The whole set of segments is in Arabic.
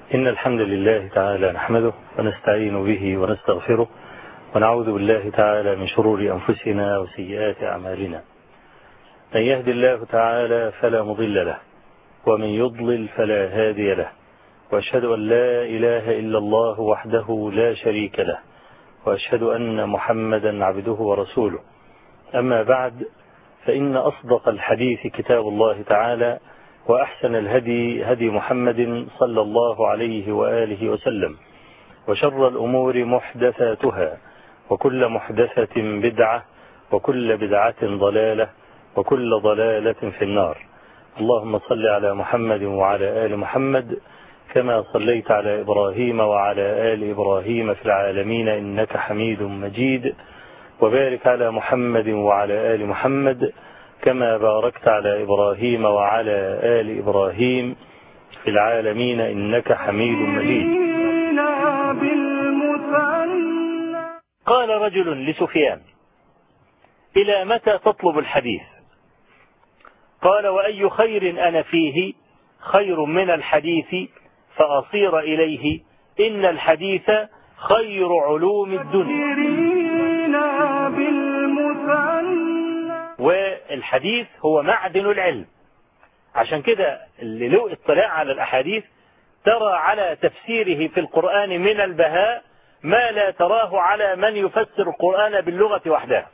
إن الحمد لله تعالى نحمده ونستعين به ونستغفره ونعوذ بالله تعالى من شرور أنفسنا وسيئات أعمالنا. من يهد الله تعالى فلا مضل له ومن يضلل فلا هادي له، وأشهد أن لا إله إلا الله وحده لا شريك له، وأشهد أن محمدا عبده ورسوله. أما بعد، فإن أصدق الحديث كتاب الله تعالى، وأحسن الهدي هدي محمد صلى الله عليه وآله وسلم، وشر الأمور محدثاتها، وكل محدثة بدعة، وكل بدعة ضلالة، وكل ضلالة في النار. اللهم صل على محمد وعلى آل محمد كما صليت على إبراهيم وعلى آل إبراهيم في العالمين إنك حميد مجيد، وبارك على محمد وعلى آل محمد كما باركت على إبراهيم وعلى آل إبراهيم في العالمين إنك حميد مجيد. قال رجل لسفيان: إلى متى تطلب الحديث؟ قال: وأي خير أنا فيه خير من الحديث فأصير إليه، إن الحديث خير علوم الدنيا. والحديث هو معدن العلم، عشان كده اللي له اطلاع على الأحاديث ترى على تفسيره في القرآن من البهاء ما لا تراه على من يفسر القرآن باللغة وحدها.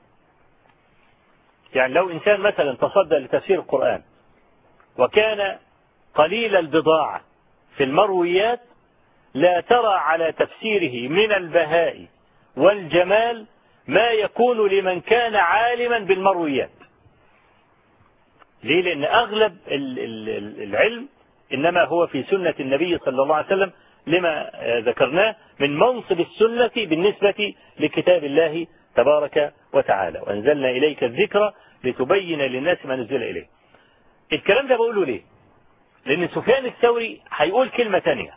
يعني لو إنسان مثلا تصدى لتفسير القرآن وكان قليل البضاعة في المرويات، لا ترى على تفسيره من البهاء والجمال ما يكون لمن كان عالما بالمرويات. ليه؟ لأن أغلب العلم إنما هو في سنة النبي صلى الله عليه وسلم، لما ذكرناه من منصب السنة بالنسبة لكتاب الله تبارك وتعالى. وأنزلنا إليك الذكر لتبين للناس ما نزل إليه. الكلام ده بقوله ليه؟ لأن سفيان الثوري هيقول كلمة تانية.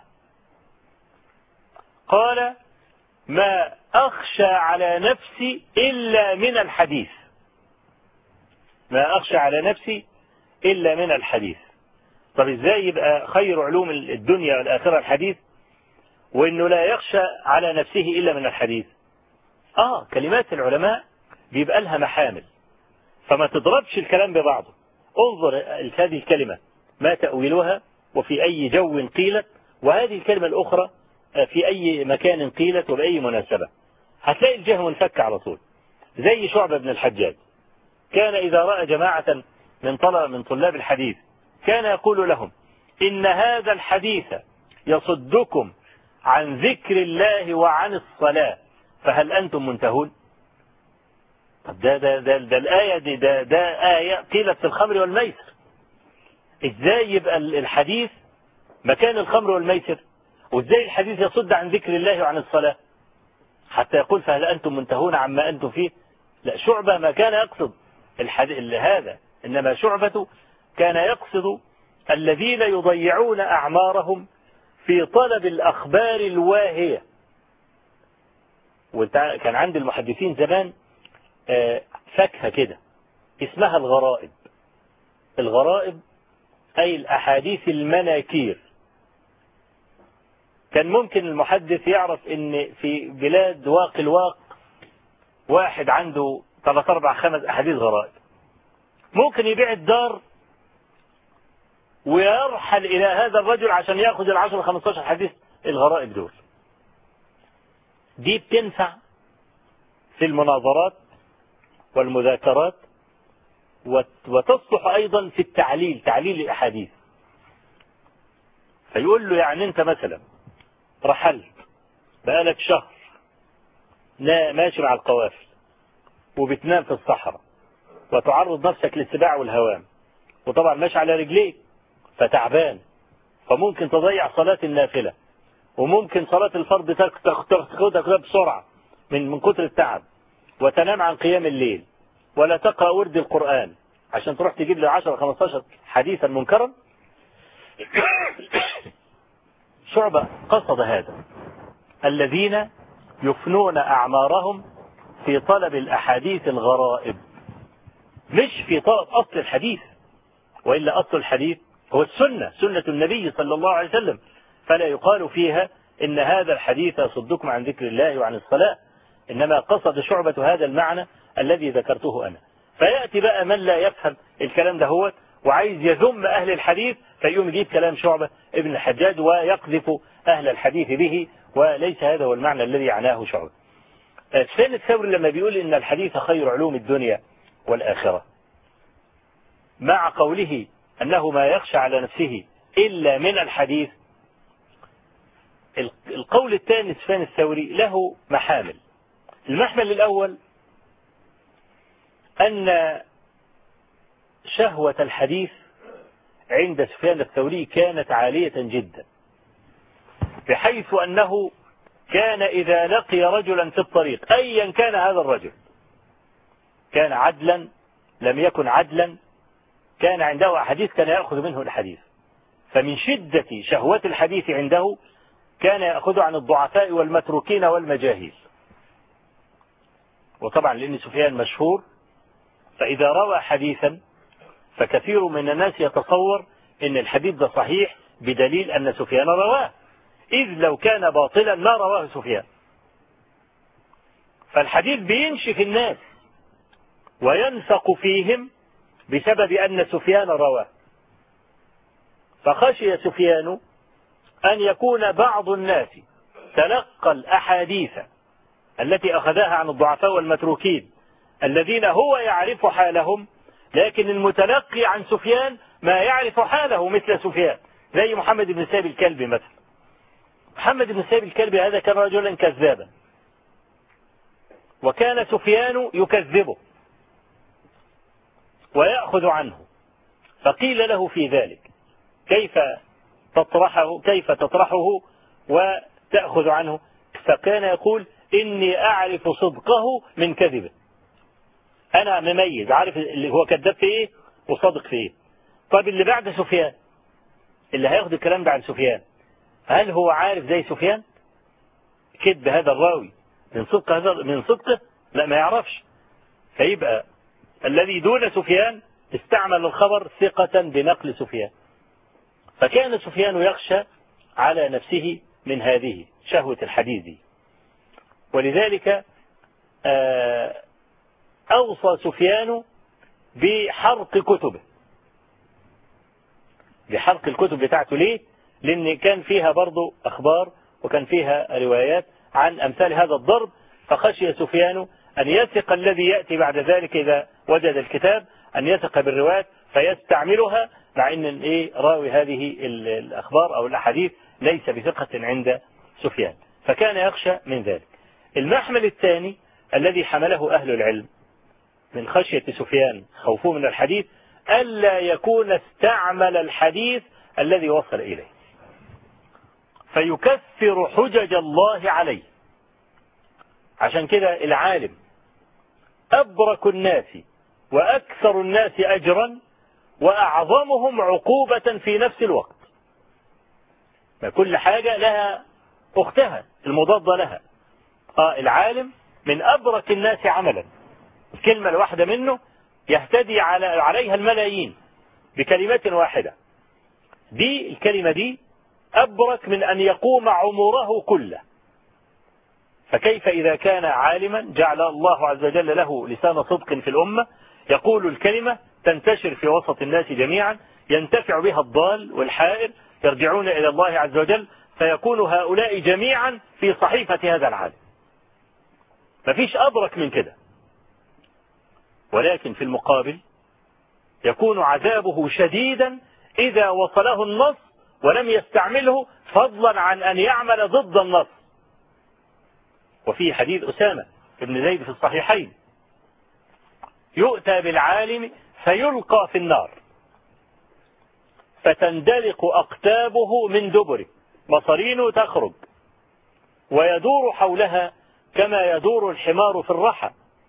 قال: ما أخشى على نفسي إلا من الحديث. ما أخشى على نفسي إلا من الحديث. طب إزاي يبقى خير علوم الدنيا والآخرة الحديث، وإنه لا يخشى على نفسه إلا من الحديث؟ كلمات العلماء بيبقى لها محامل، فما تضربش الكلام ببعضه. انظر هذه الكلمة ما تأويلها، وفي أي جو قيلت، وهذه الكلمة الأخرى في أي مكان قيلت وبأي مناسبة. هتلاقي الجهة منفك على طول. زي شعبة بن الحجاج، كان إذا رأى جماعة من طلاب الحديث كان يقول لهم: إن هذا الحديث يصدكم عن ذكر الله وعن الصلاة، فهل أنتم منتهون؟ طب ده الآية دي ده آية قيلت في الخمر والميسر. إزاي يبقى الحديث مكان الخمر والميسر؟ وإزاي الحديث يصد عن ذكر الله وعن الصلاة حتى يقول فهل أنتم منتهون عما أنتم فيه؟ لا، شعبة ما كان يقصد هذا، إنما شعبة كان يقصد الذين يضيعون أعمارهم في طلب الأخبار الواهية. وكان عند المحدثين زمان فاكهة كده اسمها الغرائب. الغرائب أي الأحاديث المناكير. كان ممكن المحدث يعرف ان في بلاد واق الواق واحد عنده 3 4 5 أحاديث غرائب، ممكن يبيع الدار ويرحل إلى هذا الرجل عشان يأخذ 10 15 حديث الغرائب دول. دي بتنفع في المناظرات والمذاكرات، وتصلح أيضا في تعليل الأحاديث. فيقول له: يعني أنت مثلا رحلت بقالك شهر ماشي مع القوافل، وبتنام في الصحراء، وتعرض نفسك للسباع والهوام، وطبعا ماشي على رجليك فتعبان، فممكن تضيع صلاة النافلة، وممكن صلاة الفرض تاخدها بسرعة من كتر التعب، وتنام عن قيام الليل، ولا تقرأ ورد القرآن عشان تروح تجيب لي 10 15 حديثا منكرا. شعبة قصد هذا، الذين يفنون أعمارهم في طلب الأحاديث الغرائب، مش في طلب أصل الحديث. وإلا أصل الحديث هو السنة، سنة النبي صلى الله عليه وسلم فلا يقال فيها إن هذا الحديث يصدكم عن ذكر الله وعن الصلاة، إنما قصد شعبة هذا المعنى الذي ذكرته أنا. فيأتي بقى من لا يفهم الكلام ده هو وعايز يذم أهل الحديث، فيقوم يجيب كلام شعبة ابن الحجاج ويقذف أهل الحديث به، وليس هذا هو المعنى الذي عناه شعبة. سفيان الثوري لما بيقول إن الحديث خير علوم الدنيا والآخرة، مع قوله أنه ما يخشى على نفسه إلا من الحديث، القول الثاني سفيان الثوري له محامل. المحمل الأول أن شهوة الحديث عند سفيان الثوري كانت عالية جدا، بحيث أنه كان إذا لقي رجلا في الطريق أيا كان هذا الرجل، كان عدلا لم يكن عدلا، كان عنده أحاديث كان يأخذ منه الحديث. فمن شدة شهوة الحديث عنده كان يأخذ عن الضعفاء والمتروكين والمجاهيل. وطبعا لأن سفيان مشهور، فإذا روى حديثا فكثير من الناس يتصور أن الحديث ده صحيح بدليل أن سفيان رواه، إذ لو كان باطلا ما رواه سفيان. فالحديث بينشف الناس وينفق فيهم بسبب أن سفيان رواه. فخشي سفيان أن يكون بعض الناس تلقى الأحاديث التي أخذها عن الضعفاء والمتروكين الذين هو يعرف حالهم، لكن المتلقي عن سفيان ما يعرف حاله مثل سفيان، زي محمد بن سيب الكلبي مثلا. محمد بن سيب الكلبي هذا كان رجلا كذابا، وكان سفيان يكذبه ويأخذ عنه، فقيل له في ذلك كيف تطرحه وتأخذ عنه؟ فكان يقول إني أعرف صدقه من كذبه، أنا مميز عارف اللي هو كذاب في إيه وصادق في إيه. طيب اللي بعد سفيان اللي هياخد الكلام ده عن سفيان، هل هو عارف زي سفيان كذب هذا الراوي من صدقه؟ لا، ما يعرفش. فيبقى الذي دون سفيان استعمل الخبر ثقة بنقل سفيان. فكان سفيان يخشى على نفسه من هذه شهوة الحديث دي، ولذلك أوصى سفيان بحرق كتبه، بحرق الكتب بتاعته. ليه؟ لأن كان فيها برضو أخبار وكان فيها روايات عن أمثال هذا الضرب، فخشي سفيان أن يثق الذي يأتي بعد ذلك إذا وجد الكتاب أن يثق بالروايات فيستعملها، مع أن راوي هذه الأخبار أو الأحاديث ليس بثقة عند سفيان، فكان يخشى من ذلك. المحمل الثاني الذي حمله أهل العلم من خشية سفيان خوفه من الحديث ألا يكون استعمل الحديث الذي وصل إليه فيكثر حجج الله عليه. عشان كده العالم أبرك الناس وأكثر الناس أجرا وأعظمهم عقوبة في نفس الوقت. كل حاجة لها أختها المضادة لها. العالم من أبرك الناس عملا، الكلمة الواحدة منه يهتدي عليها الملايين بكلمة واحدة. دي الكلمة دي أبرك من أن يقوم عمره كله. فكيف إذا كان عالما جعل الله عز وجل له لسان صدق في الأمة، يقول الكلمة تنتشر في وسط الناس جميعا، ينتفع بها الضال والحائر، يرجعون إلى الله عز وجل، فيكون هؤلاء جميعا في صحيفة هذا العالم. مفيش أبرك من كده. ولكن في المقابل يكون عذابه شديدا إذا وصله النص ولم يستعمله، فضلا عن أن يعمل ضد النص. وفي حديث أسامة بن زيد في الصحيحين يؤتى بالعالم فيلقى في النار فتندلق أقتابه من دبره، مصارينه تخرج ويدور حولها كما يدور الحمار في الرحى،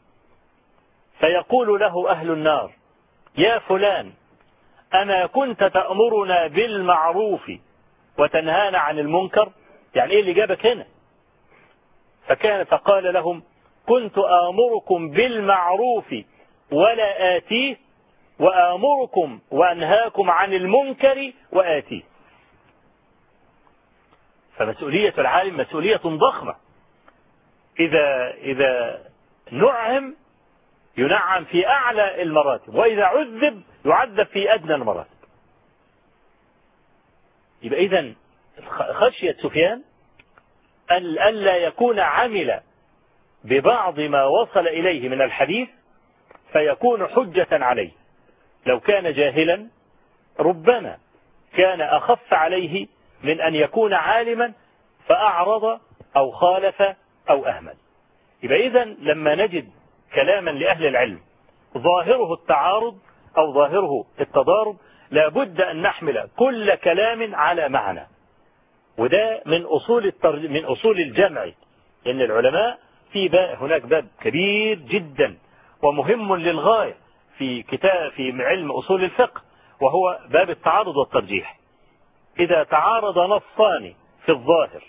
فيقول له أهل النار: يا فلان، أما كنت تأمرنا بالمعروف وتنهانا عن المنكر؟ يعني إيه اللي جابك هنا؟ فقال لهم: كنت آمركم بالمعروف ولا آتيه، وآمركم وأنهاكم عن المنكر وآتيه. فمسؤولية العالم مسؤولية ضخمة. إذا نعم ينعم في أعلى المراتب، وإذا عذب يعذب في أدنى المراتب. يبقى إذن خشية سفيان ألا يكون عمل ببعض ما وصل إليه من الحديث فيكون حجة عليه. لو كان جاهلا ربما كان أخف عليه من أن يكون عالما فأعرض أو خالف أو أهمل. يبقى إذن لما نجد كلاما لأهل العلم ظاهره التعارض أو ظاهره التضارب لابد أن نحمل كل كلام على معنى. وده من أصول الجمع، لأن العلماء هناك باب كبير جدا ومهم للغاية في علم أصول الفقه، وهو باب التعارض والترجيح. إذا تعارض نصان في الظاهر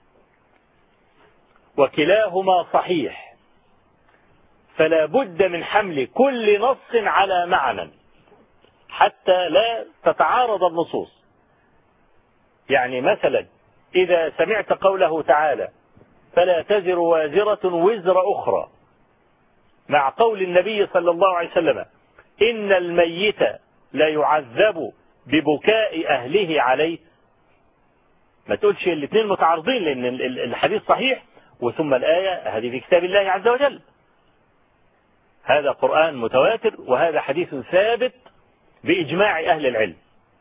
وكلاهما صحيح فلا بد من حمل كل نص على معنى حتى لا تتعارض النصوص. يعني مثلا إذا سمعت قوله تعالى فلا تزر وازرة وزر أخرى، مع قول النبي صلى الله عليه وسلم إن الميت لا يعذب ببكاء أهله عليه، ما تقولش الاثنين متعارضين، لأن الحديث صحيح وثم الآية هذه في كتاب الله عز وجل، هذا قرآن متواتر وهذا حديث ثابت بإجماع أهل العلم.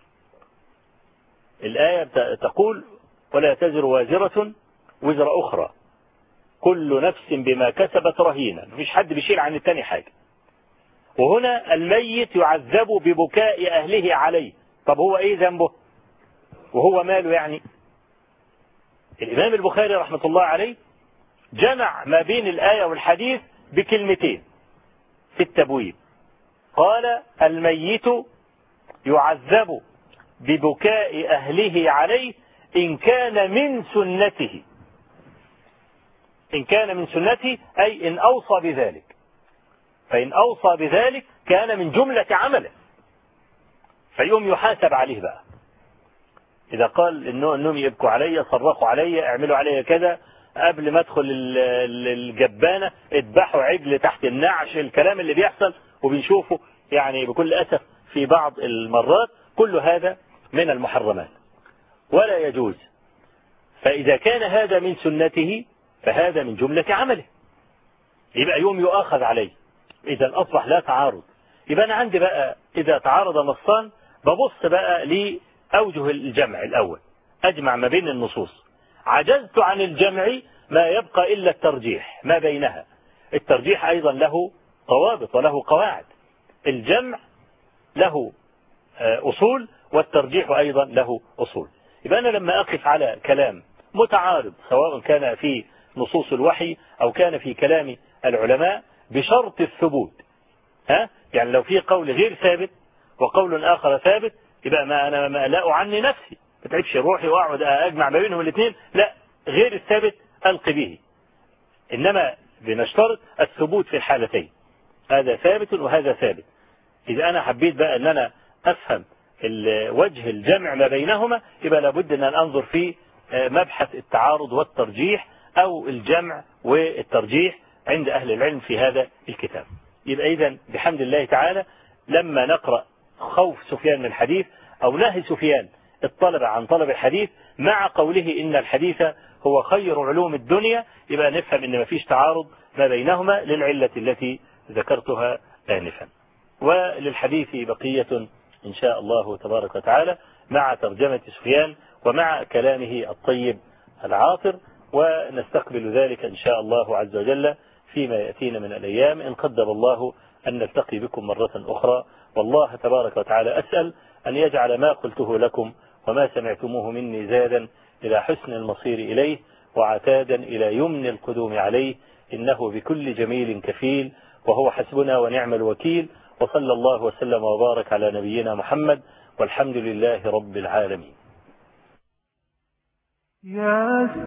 الآية تقول ولا تزر وازرة وزر أخرى كل نفس بما كسبت رهينة، مفيش حد بيشيل عن التاني حاجة. وهنا الميت يعذب ببكاء أهله عليه، طب هو إيه ذنبه وهو ماله يعني؟ الإمام البخاري رحمة الله عليه جمع ما بين الآية والحديث بكلمتين في التبويب، قال الميت يعذب ببكاء أهله عليه إن كان من سنته، إن كان من سنته أي إن أوصى بذلك، فإن أوصى بذلك كان من جملة عمله فيوم يحاسب عليه بقى. إذا قال إنهم يبكوا علي، صرخوا علي، اعملوا علي كذا، قبل ما ادخل الجبانة اذبحوا عجل تحت النعش، الكلام اللي بيحصل وبنشوفه يعني بكل أسف في بعض المرات، كل هذا من المحرمات ولا يجوز. فإذا كان هذا من سنته فهذا من جملة عمله، يبقى يوم يؤاخذ عليه. إذا أصبح لا تعارض. يبقى أنا عندي بقى إذا تعارض نصان ببص بقى لأوجه الجمع الأول، أجمع ما بين النصوص. عجزت عن الجمع ما يبقى إلا الترجيح ما بينها. الترجيح أيضا له ضوابط وله قواعد، الجمع له أصول والترجيح أيضا له أصول. يبقى أنا لما أقف على كلام متعارض سواء كان في نصوص الوحي أو كان في كلام العلماء بشرط الثبوت، يعني لو في قول غير ثابت وقول آخر ثابت يبقى أنا لا أعني نفسي، ما تعبش روحي وأقعد أجمع ما بينهم الاثنين، لا، غير الثابت ألقي به، إنما بنشترط الثبوت في الحالتين، هذا ثابت وهذا ثابت. إذا أنا حبيت بقى أن أنا أفهم وجه الجمع ما بينهما يبقى لابد أن أنظر في مبحث التعارض والترجيح أو الجمع والترجيح عند أهل العلم في هذا الكتاب. يبقى إذن بحمد الله تعالى لما نقرأ خوف سفيان من الحديث أو نهي سفيان الطلبة عن طلب الحديث مع قوله إن الحديث هو خير علوم الدنيا، يبقى نفهم إن ما فيش تعارض ما بينهما للعلة التي ذكرتها آنفا. وللحديث بقية إن شاء الله تبارك وتعالى مع ترجمة سفيان ومع كلامه الطيب العاطر، ونستقبل ذلك إن شاء الله عز وجل فيما يأتينا من الأيام إن قدر الله أن نلتقي بكم مرة أخرى. والله تبارك وتعالى أسأل أن يجعل ما قلته لكم وما سمعتموه مني زادا إلى حسن المصير إليه وعتادا إلى يمن القدوم عليه، إنه بكل جميل كفيل وهو حسبنا ونعم الوكيل. وصلى الله وسلم وبارك على نبينا محمد والحمد لله رب العالمين.